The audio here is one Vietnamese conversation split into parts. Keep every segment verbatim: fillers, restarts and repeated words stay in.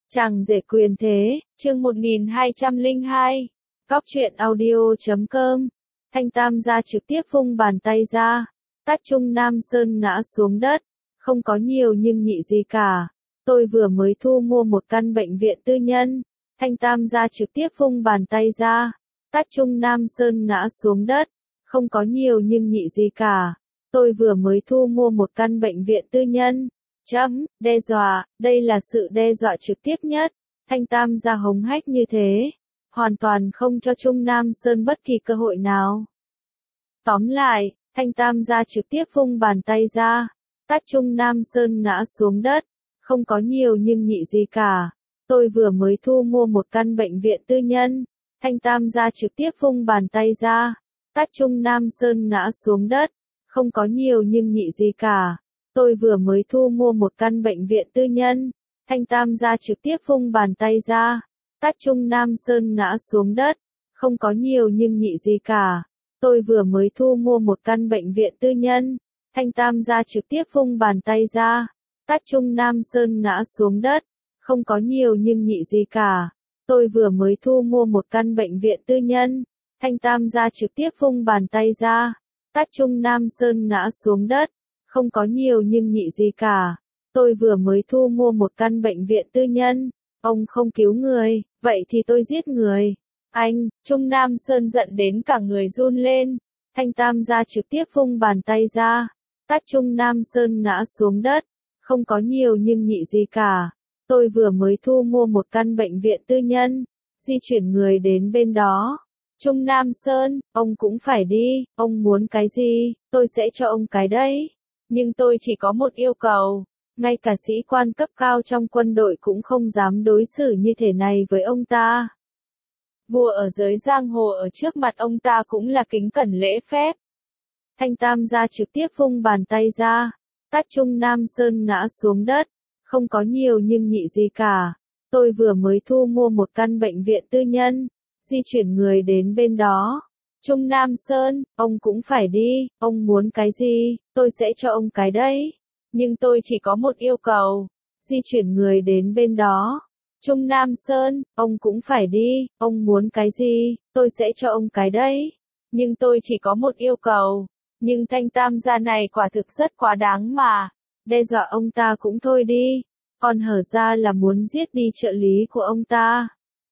Chàng rể quyền thế, chương một nghìn hai trăm lẻ hai. Góc truyện audio chấm com. Thanh Tam gia trực tiếp vung bàn tay ra. Tát Trung Nam Sơn ngã xuống đất. Không có nhiều nhưng nhị gì cả. Tôi vừa mới thu mua một căn bệnh viện tư nhân. Thanh Tam gia trực tiếp vung bàn tay ra. Tát Trung Nam Sơn ngã xuống đất. Không có nhiều nhưng nhị gì cả. Tôi vừa mới thu mua một căn bệnh viện tư nhân. Chấm, đe dọa, đây là sự đe dọa trực tiếp nhất. Thanh Tam gia hống hách như thế. Hoàn toàn không cho Trung Nam Sơn bất kỳ cơ hội nào. Tóm lại, Thanh Tam gia trực tiếp vung bàn tay ra. Tát Trung Nam Sơn ngã xuống đất. Không có nhiều nhưng nhị gì cả. Tôi vừa mới thu mua một căn bệnh viện tư nhân. Thanh Tam gia trực tiếp vung bàn tay ra. Tát Trung Nam Sơn ngã xuống đất. Không có nhiều nhưng nhị gì cả. Tôi vừa mới thu mua một căn bệnh viện tư nhân. Thanh Tam gia trực tiếp vung bàn tay ra. Tát Trung Nam Sơn ngã xuống đất. Không có nhiều nhưng nhị gì cả. Tôi vừa mới thu mua một căn bệnh viện tư nhân. Thanh Tam gia trực tiếp vung bàn tay ra. Tát Trung Nam Sơn ngã xuống đất. Không có nhiều nhưng nhị gì cả. Tôi vừa mới thu mua một căn bệnh viện tư nhân. Thanh Tam gia trực tiếp vung bàn tay ra. Tát Trung Nam Sơn ngã xuống đất. Không có nhiều nhưng nhị gì cả. Tôi vừa mới thu mua một căn bệnh viện tư nhân. Ông không cứu người, vậy thì tôi giết người. Anh, Trung Nam Sơn giận đến cả người run lên. Thanh Tam gia trực tiếp vung bàn tay ra. Tát Trung Nam Sơn ngã xuống đất. Không có nhiều nhưng nhị gì cả. Tôi vừa mới thu mua một căn bệnh viện tư nhân. Di chuyển người đến bên đó. Trung Nam Sơn, ông cũng phải đi, ông muốn cái gì, tôi sẽ cho ông cái đấy. Nhưng tôi chỉ có một yêu cầu. Ngay cả sĩ quan cấp cao trong quân đội cũng không dám đối xử như thế này với ông ta. Vua ở giới giang hồ ở trước mặt ông ta cũng là kính cẩn lễ phép. Thanh Tam gia trực tiếp vung bàn tay ra. Tát Trung Nam Sơn ngã xuống đất. Không có nhiều nhưng nhị gì cả. Tôi vừa mới thu mua một căn bệnh viện tư nhân. Di chuyển người đến bên đó. Trung Nam Sơn, ông cũng phải đi, ông muốn cái gì, tôi sẽ cho ông cái đấy. Nhưng tôi chỉ có một yêu cầu. Di chuyển người đến bên đó. Trung Nam Sơn, ông cũng phải đi, ông muốn cái gì, tôi sẽ cho ông cái đấy. Nhưng tôi chỉ có một yêu cầu. Nhưng Thanh Tam gia này quả thực rất quá đáng mà. Đe dọa ông ta cũng thôi đi. Còn hở ra là muốn giết đi trợ lý của ông ta.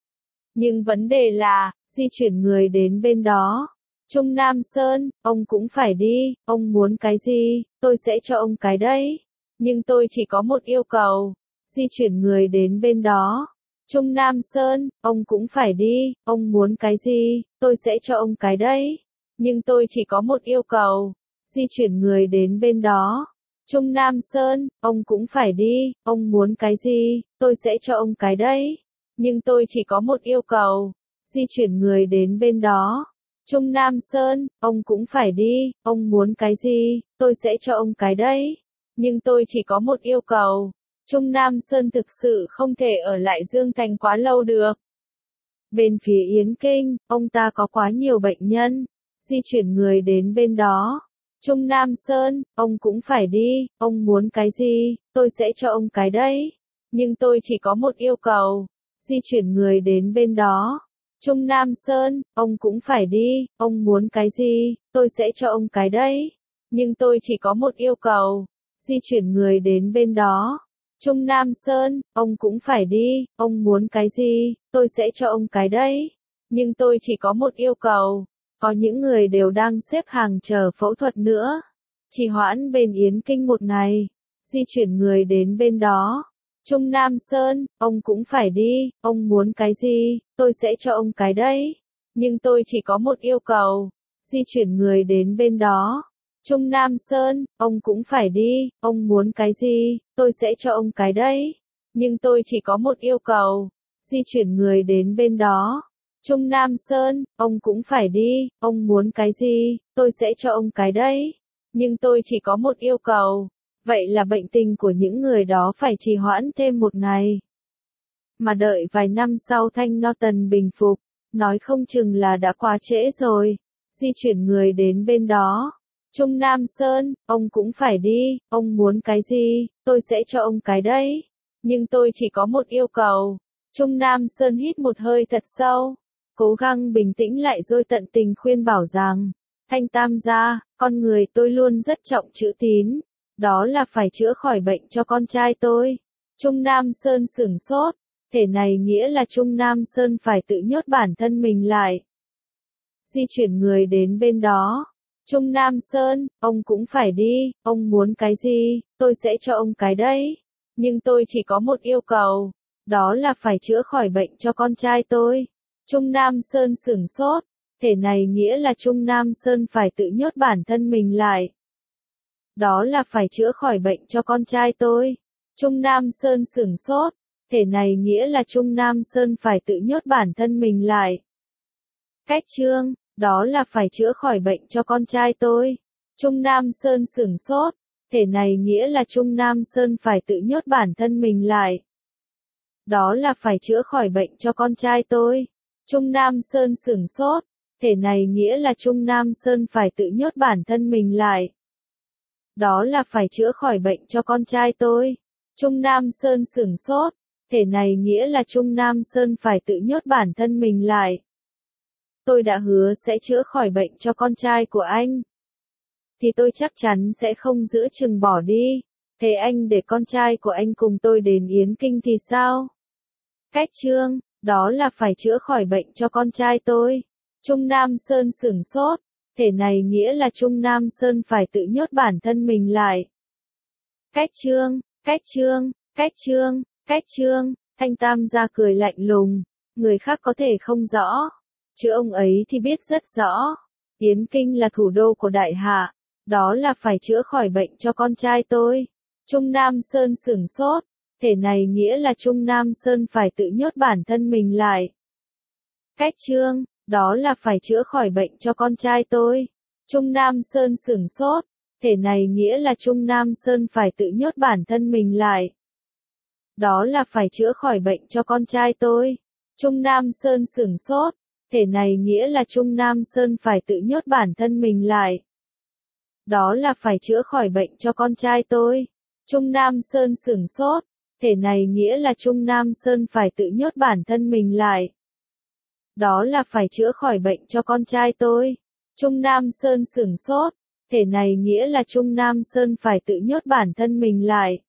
Nhưng vấn đề là, di chuyển người đến bên đó. Trung Nam Sơn, ông cũng phải đi, ông muốn cái gì, tôi sẽ cho ông cái đấy. Nhưng tôi chỉ có một yêu cầu. Di chuyển người đến bên đó. Trung Nam Sơn, ông cũng phải đi, ông muốn cái gì, tôi sẽ cho ông cái đấy. Nhưng tôi chỉ có một yêu cầu. Di chuyển người đến bên đó. Trung Nam Sơn, ông cũng phải đi, ông muốn cái gì, tôi sẽ cho ông cái đấy. Nhưng tôi chỉ có một yêu cầu. Di chuyển người đến bên đó. Trung Nam Sơn, ông cũng phải đi, ông muốn cái gì, tôi sẽ cho ông cái đấy. Nhưng tôi chỉ có một yêu cầu. Trung Nam Sơn thực sự không thể ở lại Dương Thành quá lâu được. Bên phía Yến Kinh, ông ta có quá nhiều bệnh nhân. Di chuyển người đến bên đó. Trung Nam Sơn, ông cũng phải đi, ông muốn cái gì, tôi sẽ cho ông cái đấy. Nhưng tôi chỉ có một yêu cầu. Di chuyển người đến bên đó. Trung Nam Sơn, ông cũng phải đi, ông muốn cái gì, tôi sẽ cho ông cái đấy. Nhưng tôi chỉ có một yêu cầu. Di chuyển người đến bên đó. Trung Nam Sơn, ông cũng phải đi, ông muốn cái gì, tôi sẽ cho ông cái đấy. Nhưng tôi chỉ có một yêu cầu. Có những người đều đang xếp hàng chờ phẫu thuật nữa. Trì hoãn bên Yến Kinh một ngày. Di chuyển người đến bên đó. Trung Nam Sơn, ông cũng phải đi, ông muốn cái gì, tôi sẽ cho ông cái đấy. Nhưng tôi chỉ có một yêu cầu. Di chuyển người đến bên đó. Trung Nam Sơn, ông cũng phải đi, ông muốn cái gì, tôi sẽ cho ông cái đấy. Nhưng tôi chỉ có một yêu cầu. Di chuyển người đến bên đó. Trung Nam Sơn, ông cũng phải đi, ông muốn cái gì, tôi sẽ cho ông cái đấy. Nhưng tôi chỉ có một yêu cầu. Vậy là bệnh tình của những người đó phải trì hoãn thêm một ngày. Mà đợi vài năm sau Thanh Norton bình phục, nói không chừng là đã quá trễ rồi. Di chuyển người đến bên đó. Trung Nam Sơn, ông cũng phải đi, ông muốn cái gì, tôi sẽ cho ông cái đấy. nhưng tôi chỉ có một yêu cầu. Trung Nam Sơn hít một hơi thật sâu, cố gắng bình tĩnh lại rồi tận tình khuyên bảo rằng, Thanh Tam gia, con người tôi luôn rất trọng chữ tín, đó là phải chữa khỏi bệnh cho con trai tôi. Trung Nam Sơn sửng sốt, thể này nghĩa là Trung Nam Sơn phải tự nhốt bản thân mình lại. Di chuyển người đến bên đó. Trung Nam Sơn, ông cũng phải đi, ông muốn cái gì, tôi sẽ cho ông cái đấy. Nhưng tôi chỉ có một yêu cầu, đó là phải chữa khỏi bệnh cho con trai tôi. Trung Nam Sơn sửng sốt, thể này nghĩa là Trung Nam Sơn phải tự nhốt bản thân mình lại. Đó là phải chữa khỏi bệnh cho con trai tôi. Trung Nam Sơn sửng sốt, thể này nghĩa là Trung Nam Sơn phải tự nhốt bản thân mình lại. Cách chương, đó là phải chữa khỏi bệnh cho con trai tôi. Trung Nam Sơn sửng sốt, thể này nghĩa là Trung Nam Sơn phải tự nhốt bản thân mình lại. Đó là phải chữa khỏi bệnh cho con trai tôi. Trung Nam Sơn sửng sốt, thể này nghĩa là Trung Nam Sơn phải tự nhốt bản thân mình lại. Đó là phải chữa khỏi bệnh cho con trai tôi. Trung Nam Sơn sửng sốt, thể này nghĩa là Trung Nam Sơn phải tự nhốt bản thân mình lại. Tôi đã hứa sẽ chữa khỏi bệnh cho con trai của anh. Thì tôi chắc chắn sẽ không giữa chừng bỏ đi. Thế anh để con trai của anh cùng tôi đến Yến Kinh thì sao? Cách chương, đó là phải chữa khỏi bệnh cho con trai tôi. Trung Nam Sơn sửng sốt, thể này nghĩa là Trung Nam Sơn phải tự nhốt bản thân mình lại. Cách chương, cách chương, cách chương, cách chương, Thanh Tam gia cười lạnh lùng, người khác có thể không rõ, chứ ông ấy thì biết rất rõ. Yến Kinh là thủ đô của Đại Hạ, đó là phải chữa khỏi bệnh cho con trai tôi. Trung Nam Sơn sửng sốt, thể này nghĩa là Trung Nam Sơn phải tự nhốt bản thân mình lại. Cách chương, đó là phải chữa khỏi bệnh cho con trai tôi. Trung Nam Sơn sửng sốt, thể này nghĩa là Trung Nam Sơn phải tự nhốt bản thân mình lại. Đó là phải chữa khỏi bệnh cho con trai tôi. Trung Nam Sơn sửng sốt, thể này nghĩa là Trung Nam Sơn phải tự nhốt bản thân mình lại. Đó là phải chữa khỏi bệnh cho con trai tôi. Trung Nam Sơn sửng sốt, thể này nghĩa là Trung Nam Sơn phải tự nhốt bản thân mình lại. Đó là phải chữa khỏi bệnh cho con trai tôi. Trung Nam Sơn sửng sốt, thể này nghĩa là Trung Nam Sơn phải tự nhốt bản thân mình lại.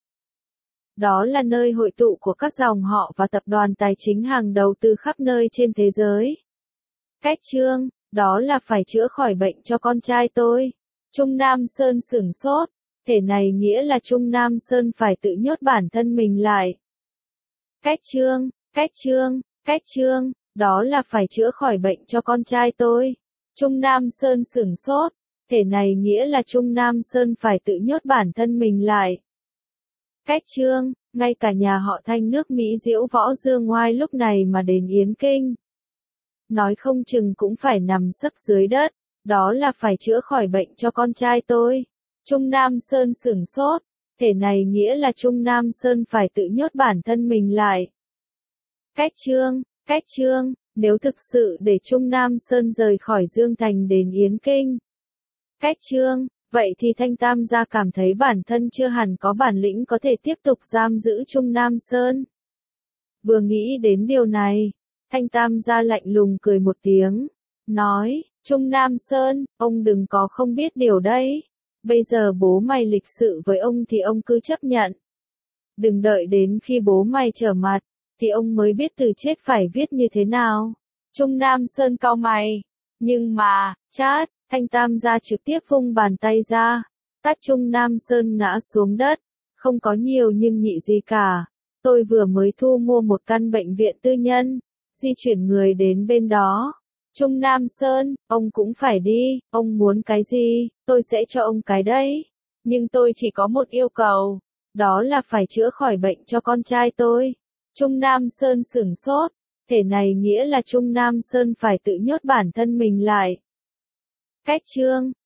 Đó là nơi hội tụ của các dòng họ và tập đoàn tài chính hàng đầu từ khắp nơi trên thế giới. Cách chương, đó là phải chữa khỏi bệnh cho con trai tôi. Trung Nam Sơn sửng sốt, thể này nghĩa là Trung Nam Sơn phải tự nhốt bản thân mình lại. Cách chương, cách chương, cách chương, đó là phải chữa khỏi bệnh cho con trai tôi. Trung Nam Sơn sửng sốt, thể này nghĩa là Trung Nam Sơn phải tự nhốt bản thân mình lại. Cách chương, ngay cả nhà họ Thanh nước Mỹ Diễu Võ Dương Ngoai lúc này mà đến Yến Kinh. Nói không chừng cũng phải nằm sấp dưới đất, đó là phải chữa khỏi bệnh cho con trai tôi. Trung Nam Sơn sửng sốt, thể này nghĩa là Trung Nam Sơn phải tự nhốt bản thân mình lại. Cách chương, cách chương, nếu thực sự để Trung Nam Sơn rời khỏi Dương Thành đến Yến Kinh. Cách chương, vậy thì Thanh Tam gia cảm thấy bản thân chưa hẳn có bản lĩnh có thể tiếp tục giam giữ Trung Nam Sơn. Vừa nghĩ đến điều này, Thanh Tam gia lạnh lùng cười một tiếng, nói, Trung Nam Sơn, ông đừng có không biết điều đấy. Bây giờ bố mày lịch sự với ông thì ông cứ chấp nhận. Đừng đợi đến khi bố mày trở mặt, thì ông mới biết từ chết phải viết như thế nào. Trung Nam Sơn cau mày. Nhưng mà, chát, Thanh Tam gia trực tiếp vung bàn tay ra. Tát Trung Nam Sơn ngã xuống đất. Không có nhiều nhưng nhị gì cả. Tôi vừa mới thu mua một căn bệnh viện tư nhân. Di chuyển người đến bên đó. Trung Nam Sơn, ông cũng phải đi. Ông muốn cái gì, tôi sẽ cho ông cái đấy. Nhưng tôi chỉ có một yêu cầu. Đó là phải chữa khỏi bệnh cho con trai tôi. Trung Nam Sơn sửng sốt. Thể này nghĩa là Trung Nam Sơn phải tự nhốt bản thân mình lại. Cách chương,